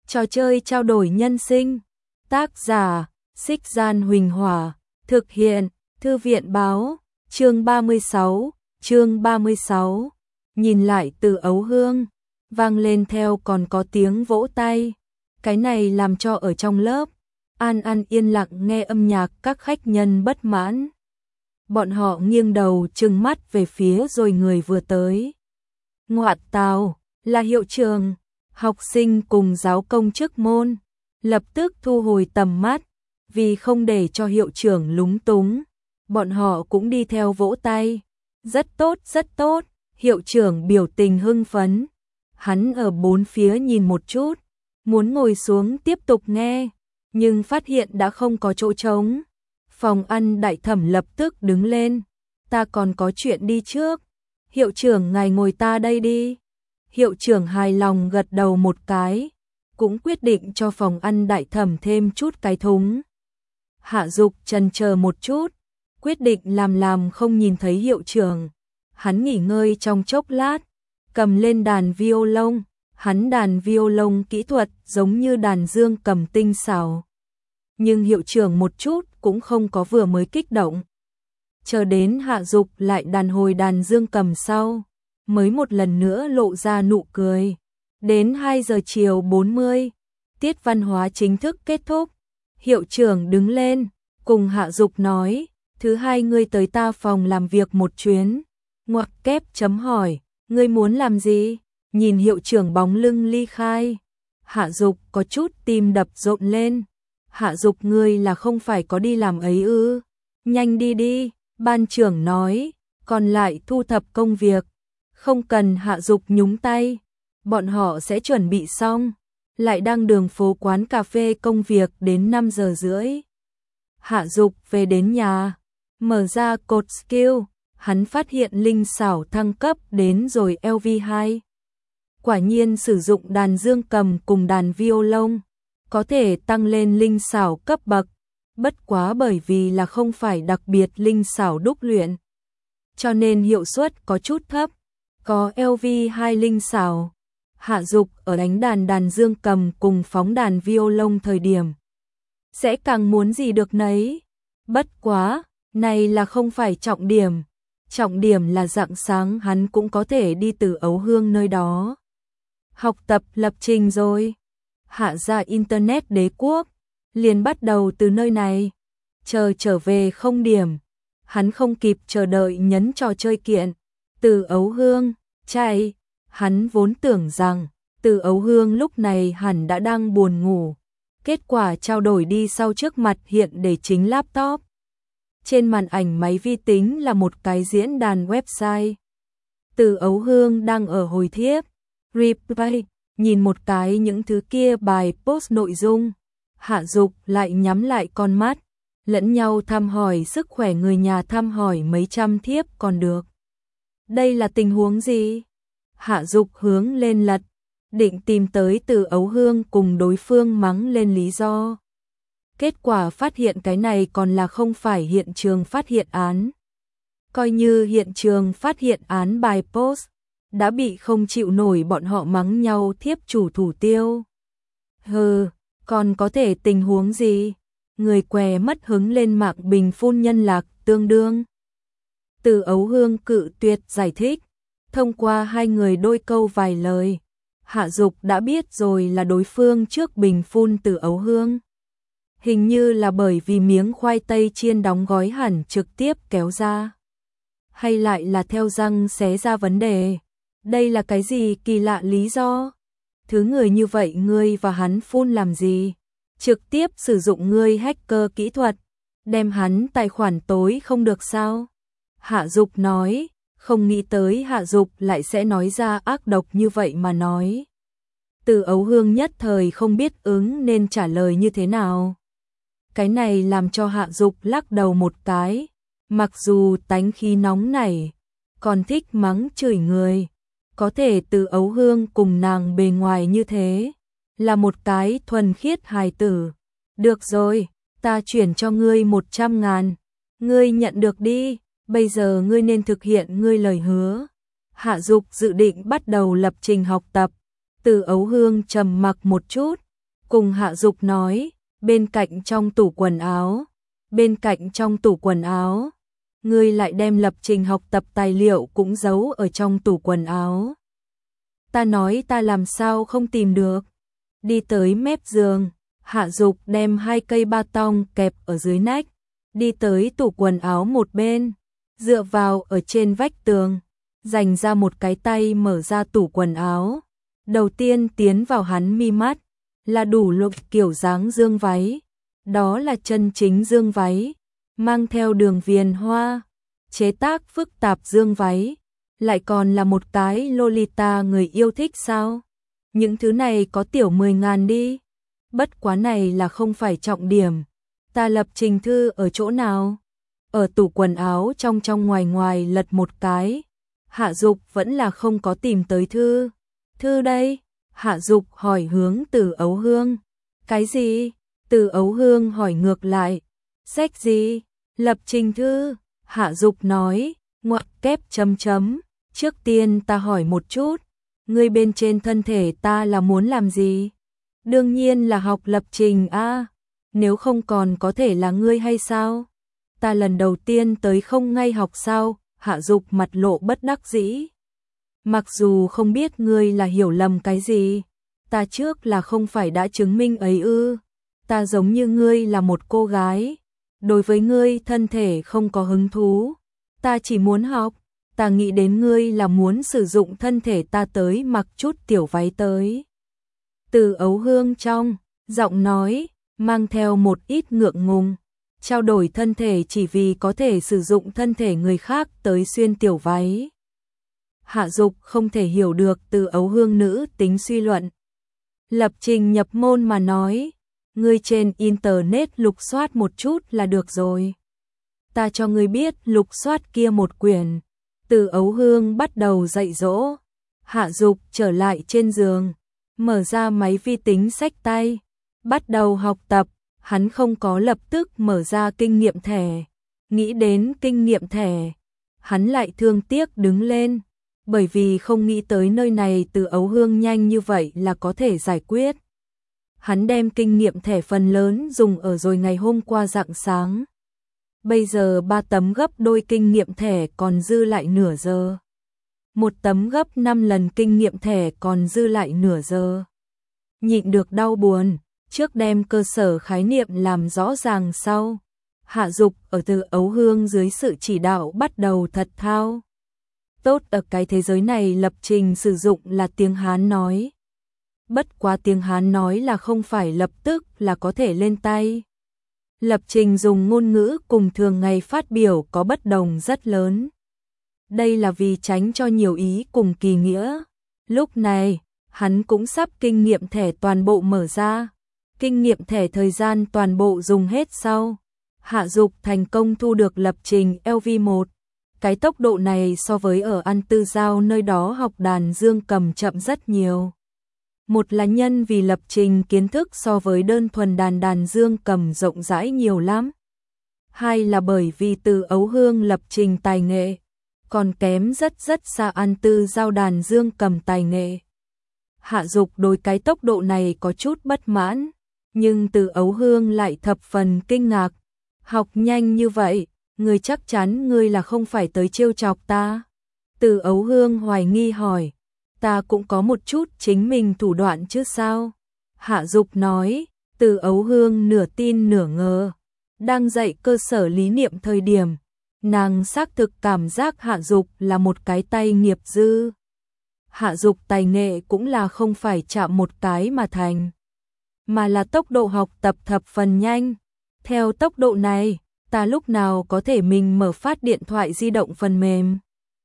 Trò chơi trao đổi nhân sinh. Tác giả: Xích Gian Huỳnh Hỏa. Thực hiện: Thư viện báo. Chương 36. Nhìn lại Từ Ấu Hương, vang lên theo còn có tiếng vỗ tay. Cái này làm cho ở trong lớp An An yên lặng nghe âm nhạc các khách nhân bất mãn. Bọn họ nghiêng đầu trừng mắt về phía rồi người vừa tới. Ngoại tào, là hiệu trưởng. Học sinh cùng giáo công chức môn lập tức thu hồi tầm mắt, vì không để cho hiệu trưởng lúng túng. Bọn họ cũng đi theo vỗ tay. Rất tốt, rất tốt. Hiệu trưởng biểu tình hưng phấn. Hắn ở bốn phía nhìn một chút, muốn ngồi xuống tiếp tục nghe, nhưng phát hiện đã không có chỗ trống. Phòng ăn đại thẩm lập tức đứng lên. Ta còn có chuyện đi trước. Hiệu trưởng ngài ngồi ta đây đi. Hiệu trưởng hài lòng gật đầu một cái, cũng quyết định cho phòng ăn đại thẩm thêm chút cái thúng. Hạ Dục chần chờ một chút, quyết định làm không nhìn thấy hiệu trưởng. Hắn nghỉ ngơi trong chốc lát, cầm lên đàn violon. Hắn đàn violon kỹ thuật giống như đàn dương cầm tinh xảo. Nhưng hiệu trưởng một chút cũng không có vừa mới kích động. Chờ đến Hạ Dục lại đàn hồi đàn dương cầm sau, mới một lần nữa lộ ra nụ cười. Đến 2 giờ chiều 40, tiết văn hóa chính thức kết thúc. Hiệu trưởng đứng lên, cùng Hạ Dục nói, thứ hai ngươi tới ta phòng làm việc một chuyến. Ngoặc kép chấm hỏi, ngươi muốn làm gì? Nhìn hiệu trưởng bóng lưng ly khai, Hạ Dục có chút tim đập rộn lên. Hạ Dục ngươi là không phải có đi làm ấy ư? Nhanh đi đi, ban trưởng nói, còn lại thu thập công việc. Không cần Hạ Dục nhúng tay, bọn họ sẽ chuẩn bị xong. Lại đang đường phố quán cà phê công việc đến 5 giờ rưỡi. Hạ Dục về đến nhà, mở ra cột skill, hắn phát hiện linh xảo thăng cấp đến rồi LV2. Quả nhiên sử dụng đàn dương cầm cùng đàn violon có thể tăng lên linh xảo cấp bậc, bất quá bởi vì là không phải đặc biệt linh xảo đúc luyện, cho nên hiệu suất có chút thấp. Có LV2 linh xảo, Hạ Dục ở đánh đàn dương cầm cùng phóng đàn violon thời điểm sẽ càng muốn gì được nấy. Bất quá, này là không phải trọng điểm. Trọng điểm là rạng sáng hắn cũng có thể đi Từ Ấu Hương nơi đó. Học tập lập trình rồi. Hạ ra Internet đế quốc, liền bắt đầu từ nơi này. Chờ trở về không điểm, hắn không kịp chờ đợi nhấn trò chơi kiện. Từ Ấu Hương, chạy. Hắn vốn tưởng rằng Từ Ấu Hương lúc này hẳn đã đang buồn ngủ. Kết quả trao đổi đi sau trước mặt hiện để chính laptop. Trên màn ảnh máy vi tính là một cái diễn đàn website. Từ Ấu Hương đang ở hồi thiếp. Reply, nhìn một cái những thứ kia bài post nội dung. Hạ Dục lại nhắm lại con mắt, lẫn nhau thăm hỏi sức khỏe người nhà, thăm hỏi mấy trăm thiếp còn được. Đây là tình huống gì? Hạ Dục hướng lên lật, định tìm tới Từ Ấu Hương cùng đối phương mắng lên lý do. Kết quả phát hiện cái này còn là không phải hiện trường phát hiện án. Coi như hiện trường phát hiện án bài post, đã bị không chịu nổi bọn họ mắng nhau thiếp chủ thủ tiêu. Hừ, còn có thể tình huống gì? Người què mất hứng lên mạng bình phun nhân lạc tương đương. Từ Ấu Hương cự tuyệt giải thích. Thông qua hai người đôi câu vài lời, Hạ Dục đã biết rồi là đối phương trước bình phun Từ Ấu Hương. Hình như là bởi vì miếng khoai tây chiên đóng gói hẳn trực tiếp kéo ra. Hay lại là theo răng xé ra vấn đề. Đây là cái gì kỳ lạ lý do? Thứ người như vậy ngươi và hắn phun làm gì? Trực tiếp sử dụng ngươi hacker kỹ thuật, đem hắn tài khoản tối không được sao? Hạ Dục nói, không nghĩ tới Hạ Dục lại sẽ nói ra ác độc như vậy mà nói. Từ Ấu Hương nhất thời không biết ứng nên trả lời như thế nào. Cái này làm cho Hạ Dục lắc đầu một cái, mặc dù tánh khí nóng nảy, còn thích mắng chửi người. Có thể Từ Ấu Hương cùng nàng bề ngoài như thế, là một cái thuần khiết hài tử. Được rồi, ta chuyển cho ngươi 100.000, ngươi nhận được đi, bây giờ ngươi nên thực hiện ngươi lời hứa. Hạ Dục dự định bắt đầu lập trình học tập. Từ Ấu Hương trầm mặc một chút, cùng Hạ Dục nói, bên cạnh trong tủ quần áo, bên cạnh trong tủ quần áo, ngươi lại đem lập trình học tập tài liệu cũng giấu ở trong tủ quần áo. Ta nói ta làm sao không tìm được. Đi tới mép giường, Hạ Dục đem 2 cây ba tong kẹp ở dưới nách, đi tới tủ quần áo một bên, dựa vào ở trên vách tường, dành ra một cái tay mở ra tủ quần áo. Đầu tiên tiến vào hắn mi mắt là đủ lục kiểu dáng dương váy, đó là chân chính dương váy, mang theo đường viền hoa, chế tác phức tạp dương váy, lại còn là một cái Lolita người yêu thích sao? Những thứ này có tiểu 10.000 đi. Bất quá này là không phải trọng điểm. Ta lập trình thư ở chỗ nào? Ở tủ quần áo trong ngoài ngoài lật một cái. Hạ Dục vẫn là không có tìm tới thư. Thư đây? Hạ Dục hỏi hướng Từ Ấu Hương. Cái gì? Từ Ấu Hương hỏi ngược lại. Sách gì? Lập trình thư. Hạ Dục nói, ngoặc kép chấm chấm. Trước tiên ta hỏi một chút, ngươi bên trên thân thể ta là muốn làm gì? Đương nhiên là học lập trình a, nếu không còn có thể là ngươi hay sao? Ta lần đầu tiên tới không ngay học sao? Hạ Dục mặt lộ bất đắc dĩ. Mặc dù không biết ngươi là hiểu lầm cái gì, ta trước là không phải đã chứng minh ấy ư? Ta giống như ngươi là một cô gái, đối với ngươi thân thể không có hứng thú, ta chỉ muốn học. Ta nghĩ đến ngươi là muốn sử dụng thân thể ta tới mặc chút tiểu váy tới. Từ Ấu Hương trong giọng nói mang theo một ít ngượng ngùng, trao đổi thân thể chỉ vì có thể sử dụng thân thể người khác tới xuyên tiểu váy. Hạ Dục không thể hiểu được Từ Ấu Hương nữ tính suy luận. Lập trình nhập môn mà nói, ngươi trên internet lục soát một chút là được rồi. Ta cho ngươi biết lục soát kia một quyển. Từ Ấu Hương bắt đầu dạy dỗ. Hạ Dục trở lại trên giường, mở ra máy vi tính xách tay, bắt đầu học tập. Hắn không có lập tức mở ra kinh nghiệm thẻ. Nghĩ đến kinh nghiệm thẻ, hắn lại thương tiếc đứng lên, bởi vì không nghĩ tới nơi này Từ Ấu Hương nhanh như vậy là có thể giải quyết. Hắn đem kinh nghiệm thẻ phần lớn dùng ở rồi ngày hôm qua rạng sáng. Bây giờ 3 tấm gấp đôi kinh nghiệm thẻ còn dư lại nửa giờ. 1 tấm gấp 5 lần kinh nghiệm thẻ còn dư lại nửa giờ. Nhịn được đau buồn, trước đem cơ sở khái niệm làm rõ ràng sau. Hạ Dục ở Từ Ấu Hương dưới sự chỉ đạo bắt đầu thật thao. Tốt ở cái thế giới này lập trình sử dụng là tiếng Hán nói. Bất quá tiếng Hán nói là không phải lập tức là có thể lên tay. Lập trình dùng ngôn ngữ cùng thường ngày phát biểu có bất đồng rất lớn. Đây là vì tránh cho nhiều ý cùng kỳ nghĩa. Lúc này, hắn cũng sắp kinh nghiệm thẻ toàn bộ mở ra. Kinh nghiệm thẻ thời gian toàn bộ dùng hết sau. Hạ Dục thành công thu được lập trình LV1. Cái tốc độ này so với ở An Tư Giao nơi đó học đàn dương cầm chậm rất nhiều. Một là nhân vì lập trình kiến thức so với đơn thuần đàn dương cầm rộng rãi nhiều lắm. Hai là bởi vì Từ Ấu Hương lập trình tài nghệ, còn kém rất xa An Tư Giao đàn dương cầm tài nghệ. Hạ Dục đối cái tốc độ này có chút bất mãn, nhưng Từ Ấu Hương lại thập phần kinh ngạc. Học nhanh như vậy, ngươi chắc chắn ngươi là không phải tới trêu chọc ta? Từ Ấu Hương hoài nghi hỏi. Ta cũng có một chút chính mình thủ đoạn chứ sao? Hạ Dục nói. Từ Ấu Hương nửa tin nửa ngờ. Đang dạy cơ sở lý niệm thời điểm, nàng xác thực cảm giác Hạ Dục là một cái tay nghiệp dư. Hạ Dục tài nghệ cũng là không phải chạm một cái mà thành, mà là tốc độ học tập thập phần nhanh. Theo tốc độ này, ta lúc nào có thể mình mở phát điện thoại di động phần mềm?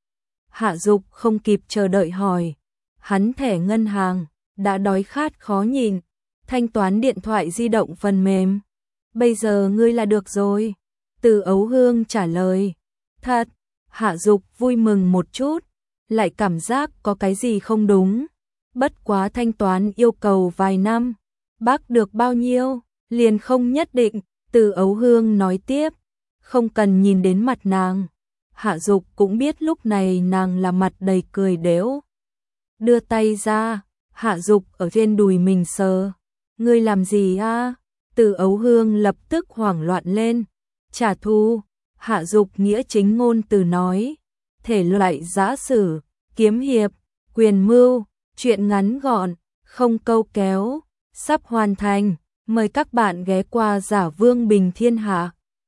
Hạ Dục không kịp chờ đợi hỏi. Hắn thẻ ngân hàng, đã đói khát khó nhìn, thanh toán điện thoại di động phần mềm. Bây giờ ngươi là được rồi. Từ Ấu Hương trả lời. Thật, Hạ Dục vui mừng một chút, lại cảm giác có cái gì không đúng. Bất quá thanh toán yêu cầu vài năm, bác được bao nhiêu, liền không nhất định. Từ Ấu Hương nói tiếp, không cần nhìn đến mặt nàng. Hạ Dục cũng biết lúc này nàng là mặt đầy cười đếu. Đưa tay ra, Hạ Dục ở trên đùi mình sờ. Ngươi làm gì a? Từ Ấu Hương lập tức hoảng loạn lên. Trả thù, Hạ Dục nghĩa chính ngôn từ nói. Thể loại giã sử, kiếm hiệp, quyền mưu, truyện ngắn gọn, không câu kéo, sắp hoàn thành. Mời các bạn ghé qua Giả Vương Bình Thiên Hạ.